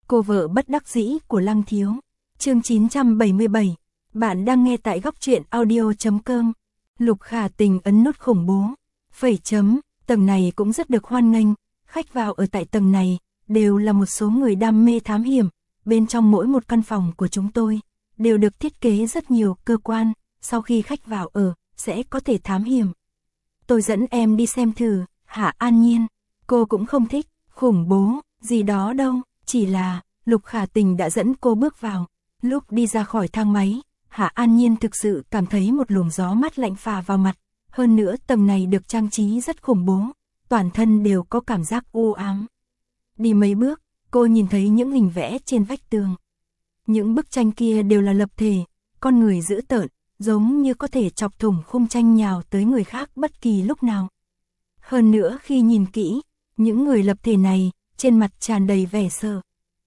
Cô vợ bất đắc dĩ của Lăng Thiếu. Chương 977. Bạn đang nghe tại góc truyện audio.com. Lục Khả Tình ấn nút khủng bố. Phẩy chấm, tầng này cũng rất được hoan nghênh, khách vào ở tại tầng này đều là một số người đam mê thám hiểm, bên trong mỗi một căn phòng của chúng tôi đều được thiết kế rất nhiều cơ quan, sau khi khách vào ở sẽ có thể thám hiểm. Tôi dẫn em đi xem thử. Hạ An Nhiên, cô cũng không thích khủng bố gì đó đâu, chỉ là Lục Khả Tình đã dẫn cô bước vào. Lúc đi ra khỏi thang máy, Hạ An Nhiên thực sự cảm thấy một luồng gió mát lạnh phả vào mặt, hơn nữa tầng này được trang trí rất khủng bố, toàn thân đều có cảm giác u ám. Đi mấy bước, cô nhìn thấy những hình vẽ trên vách tường. Những bức tranh kia đều là lập thể, con người dữ tợn, giống như có thể chọc thủng khung tranh nhào tới người khác bất kỳ lúc nào. Hơn nữa khi nhìn kỹ, những người lập thể này, trên mặt tràn đầy vẻ sợ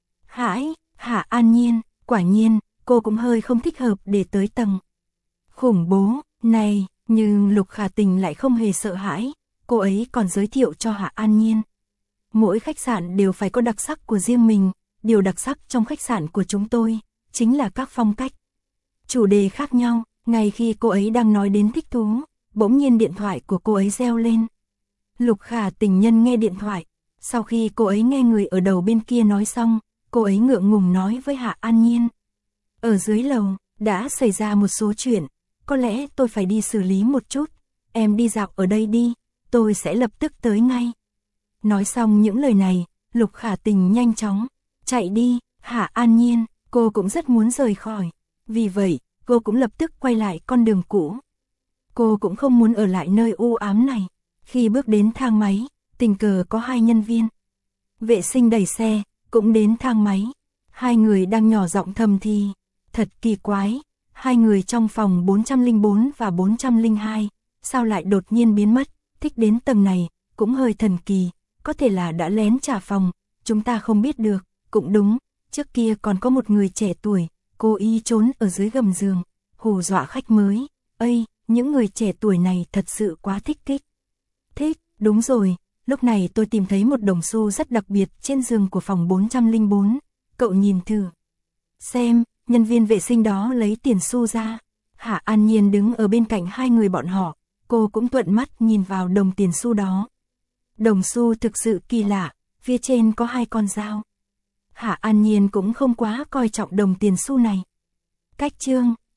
hãi. Hạ An Nhiên, quả nhiên, cô cũng hơi không thích hợp để tới tầng khủng bố này, nhưng Lục Khả Tình lại không hề sợ hãi, cô ấy còn giới thiệu cho Hạ An Nhiên. Mỗi khách sạn đều phải có đặc sắc của riêng mình, điều đặc sắc trong khách sạn của chúng tôi chính là các phong cách, chủ đề khác nhau. Ngay khi cô ấy đang nói đến thích thú, bỗng nhiên điện thoại của cô ấy reo lên. Lục Khả Tình nhân nghe điện thoại, sau khi cô ấy nghe người ở đầu bên kia nói xong, cô ấy ngượng ngùng nói với Hạ An Nhiên. Ở dưới lầu, đã xảy ra một số chuyện, có lẽ tôi phải đi xử lý một chút, em đi dạo ở đây đi, tôi sẽ lập tức tới ngay. Nói xong những lời này, Lục Khả Tình nhanh chóng chạy đi. Hạ An Nhiên, cô cũng rất muốn rời khỏi, vì vậy, cô cũng lập tức quay lại con đường cũ. Cô cũng không muốn ở lại nơi u ám này. Khi bước đến thang máy, tình cờ có hai nhân viên vệ sinh đẩy xe, cũng đến thang máy. Hai người đang nhỏ giọng thầm thì. Thật kỳ quái, hai người trong phòng 404 và 402, sao lại đột nhiên biến mất, thích đến tầng này, cũng hơi thần kỳ, có thể là đã lén trả phòng, chúng ta không biết được, cũng đúng, trước kia còn có một người trẻ tuổi, cố ý trốn ở dưới gầm giường, hù dọa khách mới. Ây, những người trẻ tuổi này thật sự quá thích kích. Thích, đúng rồi, lúc này tôi tìm thấy một đồng xu rất đặc biệt trên giường của phòng 404, cậu nhìn thử xem. Nhân viên vệ sinh đó lấy tiền xu ra. Hạ An Nhiên đứng ở bên cạnh hai người bọn họ, cô cũng thuận mắt nhìn vào đồng tiền xu đó. Đồng xu thực sự kỳ lạ, phía trên có hai con dao. Hạ An Nhiên cũng không quá coi trọng đồng tiền xu này. Cách chương